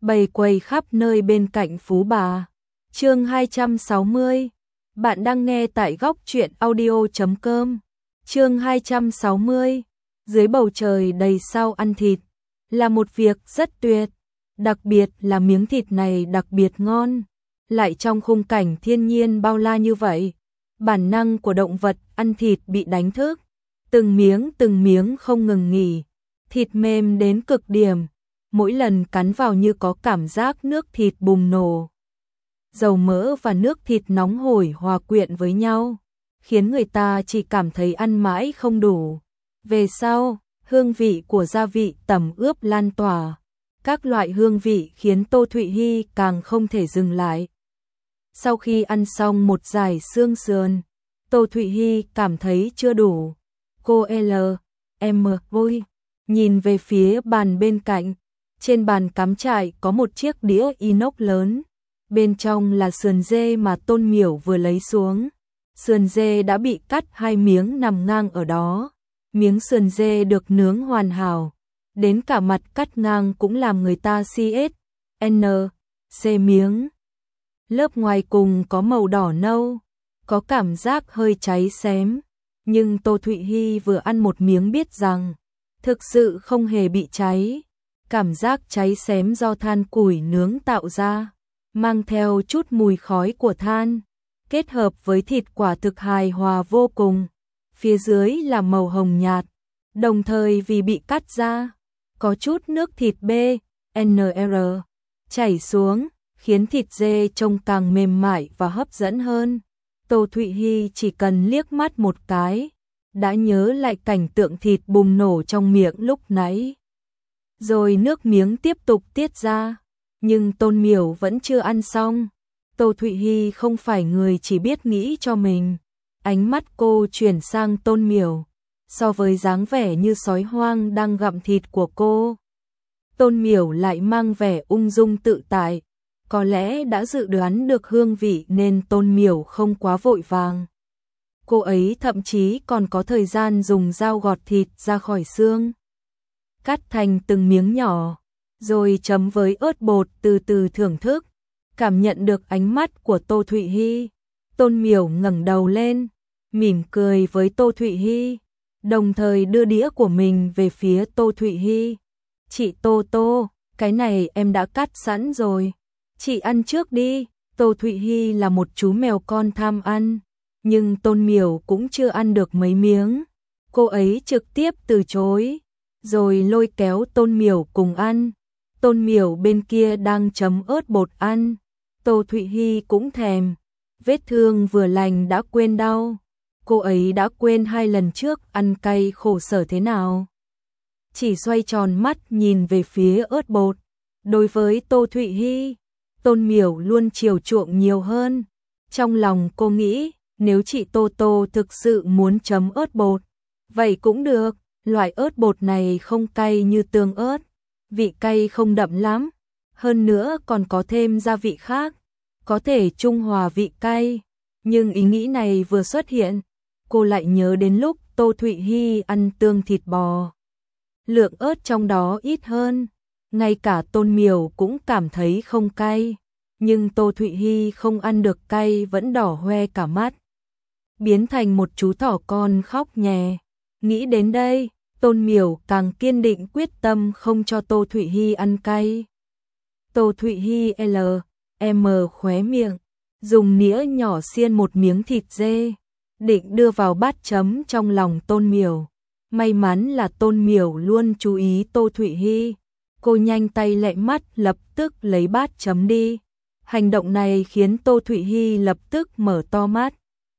bày quầy khắp nơi bên cạnh Phú Bà. Chương 260. Bạn đang nghe tại góc truyện audio.com. Chương 260. Dưới bầu trời đầy sao ăn thịt là một việc rất tuyệt, đặc biệt là miếng thịt này đặc biệt ngon, lại trong khung cảnh thiên nhiên bao la như vậy. Bản năng của động vật ăn thịt bị đánh thức, từng miếng không ngừng nghỉ, thịt mềm đến cực điểm, mỗi lần cắn vào như có cảm giác nước thịt bùng nổ. Dầu mỡ và nước thịt nóng hổi hòa quyện với nhau, khiến người ta chỉ cảm thấy ăn mãi không đủ. Về sau, hương vị của gia vị tẩm ướp lan tỏa, các loại hương vị khiến Tô Thụy Hi càng không thể dừng lại. Sau khi ăn xong một dải xương sườn, Tô Thụy Hi cảm thấy chưa đủ. Cô L.M. vui, nhìn về phía bàn bên cạnh. Trên bàn cắm trại có một chiếc đĩa inox lớn, bên trong là sườn dê mà Tôn Miểu vừa lấy xuống. Sườn dê đã bị cắt hai miếng nằm ngang ở đó. Miếng sườn dê được nướng hoàn hảo, đến cả mặt cắt ngang cũng làm người ta CSNC miếng. Lớp ngoài cùng có màu đỏ nâu, có cảm giác hơi cháy xém, nhưng Tô Thụy Hi vừa ăn một miếng biết rằng thực sự không hề bị cháy. Cảm giác cháy xém do than củi nướng tạo ra, mang theo chút mùi khói của than, kết hợp với thịt quả thực hài hòa vô cùng. Phía dưới là màu hồng nhạt, đồng thời vì bị cắt ra, có chút nước thịt BNR chảy xuống, khiến thịt dê trông càng mềm mại và hấp dẫn hơn. Tô Thụy Hi chỉ cần liếc mắt một cái, đã nhớ lại cảnh tượng thịt bùng nổ trong miệng lúc nãy. Rồi nước miếng tiếp tục tiết ra, nhưng Tôn Miểu vẫn chưa ăn xong. Tô Thụy Hi không phải người chỉ biết nghĩ cho mình. Ánh mắt cô chuyển sang Tôn Miểu, so với dáng vẻ như sói hoang đang gặm thịt của cô, Tôn Miểu lại mang vẻ ung dung tự tại. Có lẽ đã dự đoán được hương vị nên Tôn Miểu không quá vội vàng. Cô ấy thậm chí còn có thời gian dùng dao gọt thịt ra khỏi xương, cắt thành từng miếng nhỏ, rồi chấm với ớt bột từ từ thưởng thức. Cảm nhận được ánh mắt của Tô Thụy Hi, Tôn Miểu ngẩng đầu lên, mỉm cười với Tô Thụy Hi, đồng thời đưa đĩa của mình về phía Tô Thụy Hi. Chị Tô, cái này em đã cắt sẵn rồi, chị ăn trước đi. Tô Thụy Hi là một chú mèo con tham ăn, nhưng Tôn Miểu cũng chưa ăn được mấy miếng. Cô ấy trực tiếp từ chối, rồi lôi kéo Tôn Miểu cùng ăn. Tôn Miểu bên kia đang chấm ớt bột ăn, Tô Thụy Hi cũng thèm. Vết thương vừa lành đã quên đau, cô ấy đã quên 2 lần trước ăn cay khổ sở thế nào. Chỉ xoay tròn mắt nhìn về phía ớt bột. Đối với Tô Thụy Hi, Tôn Miểu luôn chiều chuộng nhiều hơn. Trong lòng cô nghĩ, nếu chị Tô thực sự muốn chấm ớt bột, vậy cũng được. Loại ớt bột này không cay như tương ớt, vị cay không đậm lắm, hơn nữa còn có thêm gia vị khác, có thể trung hòa vị cay. Nhưng ý nghĩ này vừa xuất hiện, cô lại nhớ đến lúc Tô Thụy Hi ăn tương thịt bò. Lượng ớt trong đó ít hơn, ngay cả Tôn Miểu cũng cảm thấy không cay, nhưng Tô Thụy Hi không ăn được cay vẫn đỏ hoe cả mắt, biến thành một chú thỏ con khóc nhè. Nghĩ đến đây, Tôn Miểu càng kiên định quyết tâm không cho Tô Thụy Hi ăn cay. Tô Thụy Hi L.M. khóe miệng, dùng nĩa nhỏ xiên một miếng thịt dê, định đưa vào bát chấm trong lòng Tôn Miểu. May mắn là Tôn Miểu luôn chú ý Tô Thụy Hi, cô nhanh tay lẹ mắt lập tức lấy bát chấm đi. Hành động này khiến Tô Thụy Hi lập tức mở to mắt.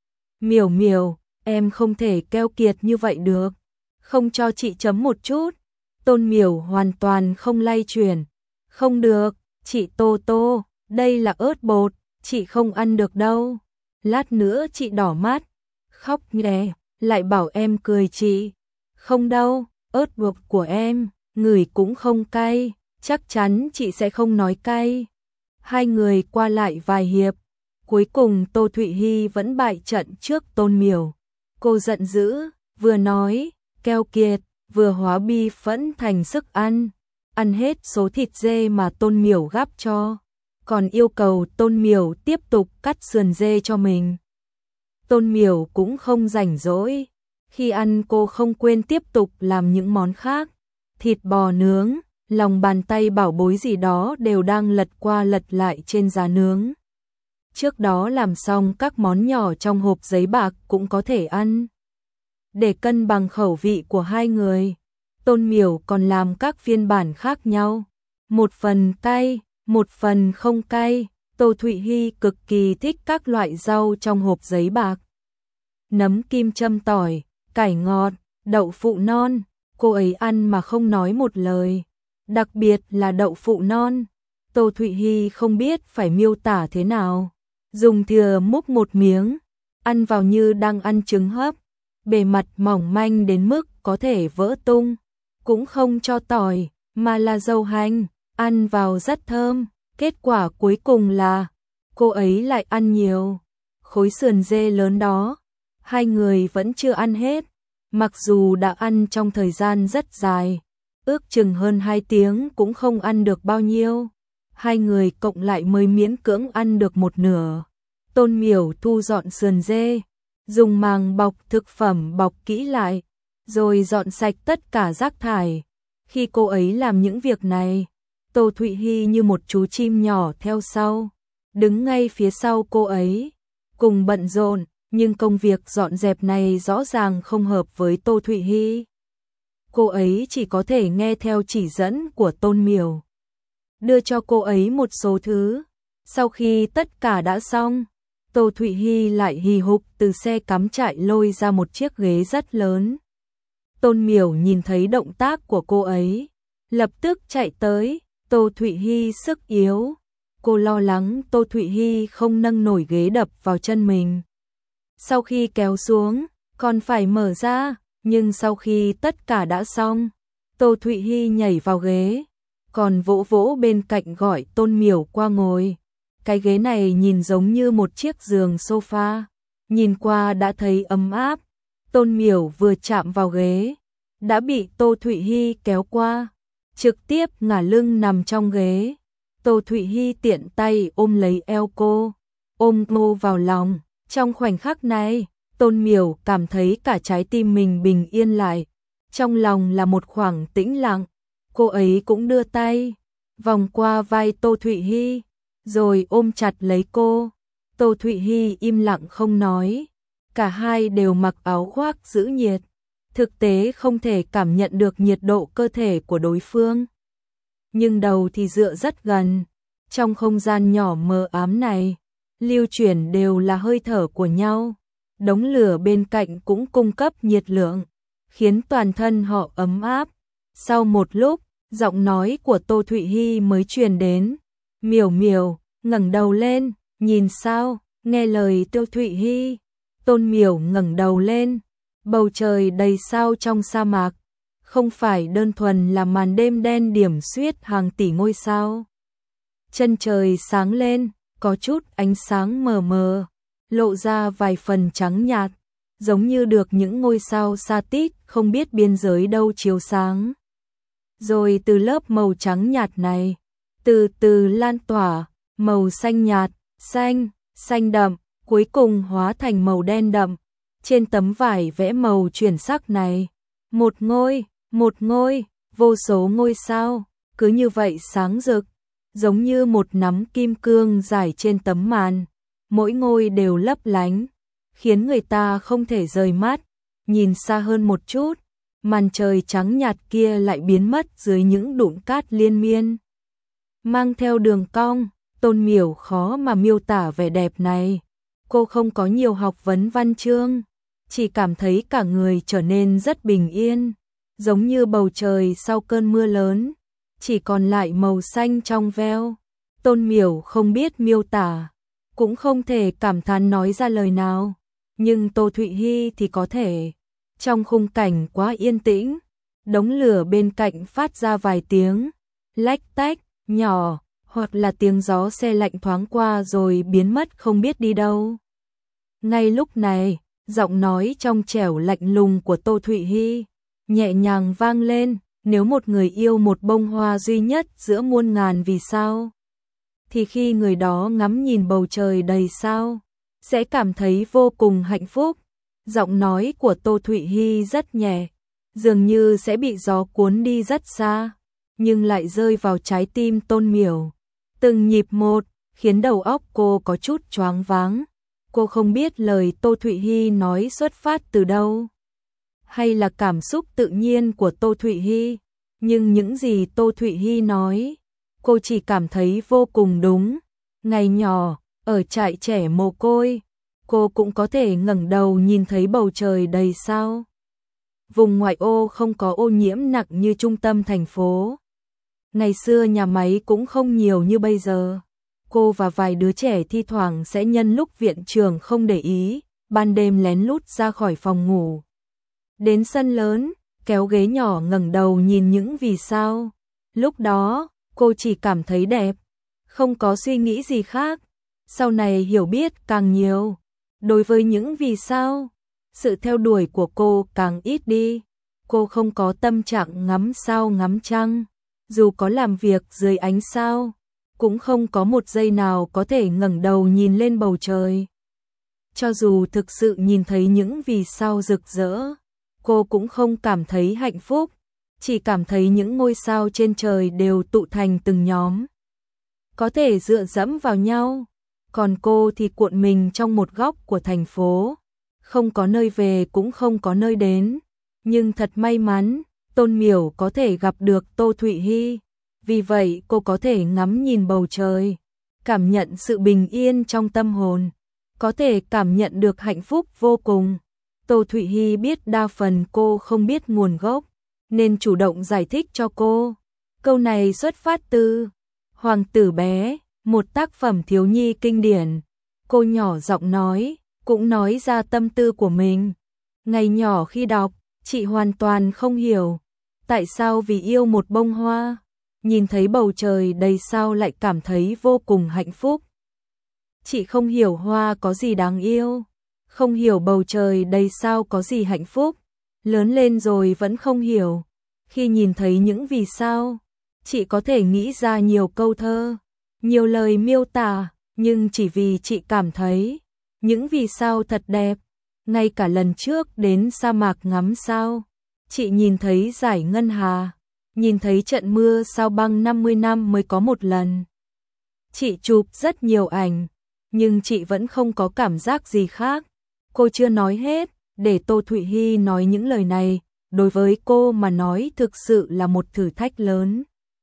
Miểu, em không thể keo kiệt như vậy được, không cho chị chấm một chút. Tôn Miểu hoàn toàn không lay chuyển. Không được, chị Tô, đây là ớt bột, chị không ăn được đâu. Lát nữa chị đỏ mắt, khóc nhè, lại bảo em cười chị. Không đâu, ớt bột của em, ngửi cũng không cay, chắc chắn chị sẽ không nói cay. Hai người qua lại vài hiệp, cuối cùng Tô Thụy Hi vẫn bại trận trước Tôn Miểu. Cô giận dữ, vừa nói, keo kiệt, vừa hóa bi phẫn thành sức ăn. ăn hết số thịt dê mà Tôn Miểu gắp cho, còn yêu cầu Tôn Miểu tiếp tục cắt sườn dê cho mình. Tôn Miểu cũng không rảnh rỗi, khi ăn cô không quên tiếp tục làm những món khác, thịt bò nướng, lòng bàn tay bảo bối gì đó đều đang lật qua lật lại trên giá nướng. Trước đó làm xong các món nhỏ trong hộp giấy bạc cũng có thể ăn. Để cân bằng khẩu vị của hai người, Tôn Miểu còn làm các phiên bản khác nhau. Một phần cay, một phần không cay. Tô Thụy Hy cực kỳ thích các loại rau trong hộp giấy bạc. Nấm kim châm tỏi, cải ngọt, đậu phụ non, cô ấy ăn mà không nói một lời. Đặc biệt là đậu phụ non, Tô Thụy Hy không biết phải miêu tả thế nào. Dùng thìa múc một miếng, ăn vào như đang ăn trứng hấp, bề mặt mỏng manh đến mức có thể vỡ tung. Cũng không cho tỏi, mà là dầu hành, ăn vào rất thơm. Kết quả cuối cùng là, cô ấy lại ăn nhiều. Khối sườn dê lớn đó, hai người vẫn chưa ăn hết, mặc dù đã ăn trong thời gian rất dài. Ước chừng hơn 2 tiếng cũng không ăn được bao nhiêu. Hai người cộng lại mới miễn cưỡng ăn được một nửa. Tôn Miểu thu dọn sườn dê, dùng màng bọc thực phẩm bọc kỹ lại, rồi dọn sạch tất cả rác thải. Khi cô ấy làm những việc này, Tô Thụy Hy như một chú chim nhỏ theo sau, đứng ngay phía sau cô ấy, cùng bận rộn, nhưng công việc dọn dẹp này rõ ràng không hợp với Tô Thụy Hy. Cô ấy chỉ có thể nghe theo chỉ dẫn của Tôn Miểu, đưa cho cô ấy một số thứ. Sau khi tất cả đã xong, Tô Thụy Hy lại hì hục từ xe cắm trại lôi ra một chiếc ghế rất lớn. Tôn Miểu nhìn thấy động tác của cô ấy, lập tức chạy tới. Tô Thụy Hy sức yếu, cô lo lắng Tô Thụy Hy không nâng nổi ghế đập vào chân mình. Sau khi kéo xuống, còn phải mở ra, nhưng sau khi tất cả đã xong, Tô Thụy Hy nhảy vào ghế, còn vỗ vỗ bên cạnh gọi Tôn Miểu qua ngồi. Cái ghế này nhìn giống như một chiếc giường sofa, nhìn qua đã thấy ấm áp. Tôn Miểu vừa chạm vào ghế, đã bị Tô Thụy Hy kéo qua, trực tiếp ngả lưng nằm trong ghế. Tô Thụy Hy tiện tay ôm lấy eo cô, ôm cô vào lòng. Trong khoảnh khắc này, Tôn Miểu cảm thấy cả trái tim mình bình yên lại. Trong lòng là một khoảng tĩnh lặng. Cô ấy cũng đưa tay, vòng qua vai Tô Thụy Hy, rồi ôm chặt lấy cô. Tô Thụy Hy im lặng không nói. Cả hai đều mặc áo khoác giữ nhiệt. Thực tế không thể cảm nhận được nhiệt độ cơ thể của đối phương. Nhưng đầu thì dựa rất gần. Trong không gian nhỏ mờ ám này, lưu chuyển đều là hơi thở của nhau. Đống lửa bên cạnh cũng cung cấp nhiệt lượng, khiến toàn thân họ ấm áp. Sau một lúc, giọng nói của Tô Thụy Hy mới truyền đến. Miểu Miểu, ngẩng đầu lên, nhìn sao? Nghe lời Tô Thụy Hy, Tôn Miểu ngẩng đầu lên. Bầu trời đầy sao trong sa mạc, không phải đơn thuần là màn đêm đen điểm xuyết hàng tỷ ngôi sao. Chân trời sáng lên, có chút ánh sáng mờ mờ, lộ ra vài phần trắng nhạt, giống như được những ngôi sao sa tít không biết biên giới đâu chiếu sáng. Rồi từ lớp màu trắng nhạt này, từ từ lan tỏa, màu xanh nhạt, xanh đậm, cuối cùng hóa thành màu đen đậm. Trên tấm vải vẽ màu chuyển sắc này, một ngôi, vô số ngôi sao, cứ như vậy sáng rực, giống như một nắm kim cương rải trên tấm màn. Mỗi ngôi đều lấp lánh, khiến người ta không thể rời mắt. Nhìn xa hơn một chút, màn trời trắng nhạt kia lại biến mất dưới những đụn cát liên miên, mang theo đường cong. Tôn Miểu khó mà miêu tả vẻ đẹp này. Cô không có nhiều học vấn văn chương, chỉ cảm thấy cả người trở nên rất bình yên, giống như bầu trời sau cơn mưa lớn, chỉ còn lại màu xanh trong veo. Tôn Miểu không biết miêu tả, cũng không thể cảm thán nói ra lời nào, nhưng Tô Thụy Hy thì có thể. Trong khung cảnh quá yên tĩnh, đống lửa bên cạnh phát ra vài tiếng lách tách nhỏ, hoặc là tiếng gió xe lạnh thoáng qua rồi biến mất không biết đi đâu. Ngay lúc này, giọng nói trong trẻo lạnh lùng của Tô Thụy Hy nhẹ nhàng vang lên, Nếu một người yêu một bông hoa duy nhất giữa muôn ngàn vì sao, thì khi người đó ngắm nhìn bầu trời đầy sao, sẽ cảm thấy vô cùng hạnh phúc. Giọng nói của Tô Thụy Hi rất nhẹ, dường như sẽ bị gió cuốn đi rất xa, nhưng lại rơi vào trái tim Tôn Miểu. Từng nhịp một, khiến đầu óc cô có chút choáng váng. Cô không biết lời Tô Thụy Hi nói xuất phát từ đâu, hay là cảm xúc tự nhiên của Tô Thụy Hi, nhưng những gì Tô Thụy Hi nói, cô chỉ cảm thấy vô cùng đúng. Ngày nhỏ, ở trại trẻ mồ côi, cô cũng có thể ngẩng đầu nhìn thấy bầu trời đầy sao. Vùng ngoại ô không có ô nhiễm nặng như trung tâm thành phố. Ngày xưa nhà máy cũng không nhiều như bây giờ. Cô và vài đứa trẻ thi thoảng sẽ nhân lúc viện trưởng không để ý, ban đêm lén lút ra khỏi phòng ngủ. Đến sân lớn, kéo ghế nhỏ ngẩng đầu nhìn những vì sao. Lúc đó, cô chỉ cảm thấy đẹp, không có suy nghĩ gì khác. Sau này hiểu biết càng nhiều. Đối với những vì sao, sự theo đuổi của cô càng ít đi. Cô không có tâm trạng ngắm sao ngắm trăng. Dù có làm việc dưới ánh sao, cũng không có một giây nào có thể ngẩng đầu nhìn lên bầu trời. Cho dù thực sự nhìn thấy những vì sao rực rỡ, cô cũng không cảm thấy hạnh phúc, chỉ cảm thấy những ngôi sao trên trời đều tụ thành từng nhóm, có thể dựa dẫm vào nhau. Còn cô thì cuộn mình trong một góc của thành phố, không có nơi về cũng không có nơi đến. Nhưng thật may mắn, Tôn Miểu có thể gặp được Tô Thụy Hi, vì vậy cô có thể ngắm nhìn bầu trời, cảm nhận sự bình yên trong tâm hồn, có thể cảm nhận được hạnh phúc vô cùng. Tô Thụy Hi biết đa phần cô không biết nguồn gốc, nên chủ động giải thích cho cô. Câu này xuất phát từ Hoàng tử bé, một tác phẩm thiếu nhi kinh điển. Cô nhỏ giọng nói, cũng nói ra tâm tư của mình. Ngày nhỏ khi đọc, chị hoàn toàn không hiểu tại sao vì yêu một bông hoa, nhìn thấy bầu trời đầy sao lại cảm thấy vô cùng hạnh phúc. Chị không hiểu hoa có gì đáng yêu, không hiểu bầu trời đầy sao có gì hạnh phúc. Lớn lên rồi vẫn không hiểu. Khi nhìn thấy những vì sao, chị có thể nghĩ ra nhiều câu thơ, nhiều lời miêu tả, nhưng chỉ vì chị cảm thấy những vì sao thật đẹp. Ngay cả lần trước đến sa mạc ngắm sao, chị nhìn thấy dải ngân hà, nhìn thấy trận mưa sao băng 50 năm mới có một lần. Chị chụp rất nhiều ảnh, nhưng chị vẫn không có cảm giác gì khác. Cô chưa nói hết, để Tô Thụy Hi nói những lời này, đối với cô mà nói thực sự là một thử thách lớn.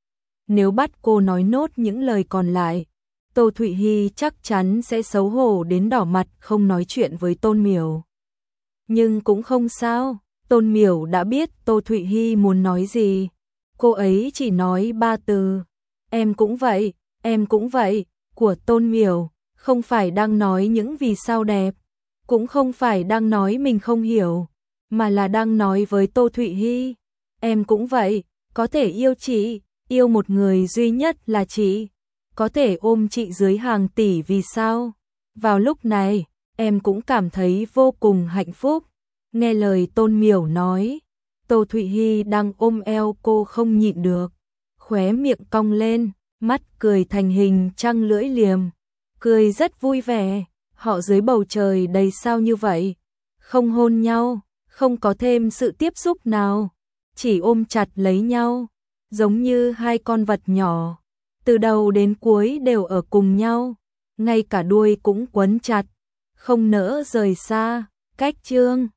Nếu bắt cô nói nốt những lời còn lại, Tô Thụy Hi chắc chắn sẽ xấu hổ đến đỏ mặt không nói chuyện với Tôn Miểu. Nhưng cũng không sao, Tôn Miểu đã biết Tô Thụy Hi muốn nói gì. Cô ấy chỉ nói 3 từ, em cũng vậy, em cũng vậy, của Tôn Miểu, không phải đang nói những vì sao đẹp, cũng không phải đang nói mình không hiểu, mà là đang nói với Tô Thụy Hi, em cũng vậy, có thể yêu chị, yêu một người duy nhất là chị, có thể ôm chị dưới hàng tỷ vì sao. Vào lúc này, em cũng cảm thấy vô cùng hạnh phúc. Nghe lời Tôn Miểu nói, Tô Thụy Hi đang ôm eo cô không nhịn được, khóe miệng cong lên, mắt cười thành hình trăng lưỡi liềm, cười rất vui vẻ. Họ dưới bầu trời đầy sao như vậy, không hôn nhau, không có thêm sự tiếp xúc nào, chỉ ôm chặt lấy nhau, giống như hai con vật nhỏ, từ đầu đến cuối đều ở cùng nhau, ngay cả đuôi cũng quấn chặt, không nỡ rời xa. Cách chương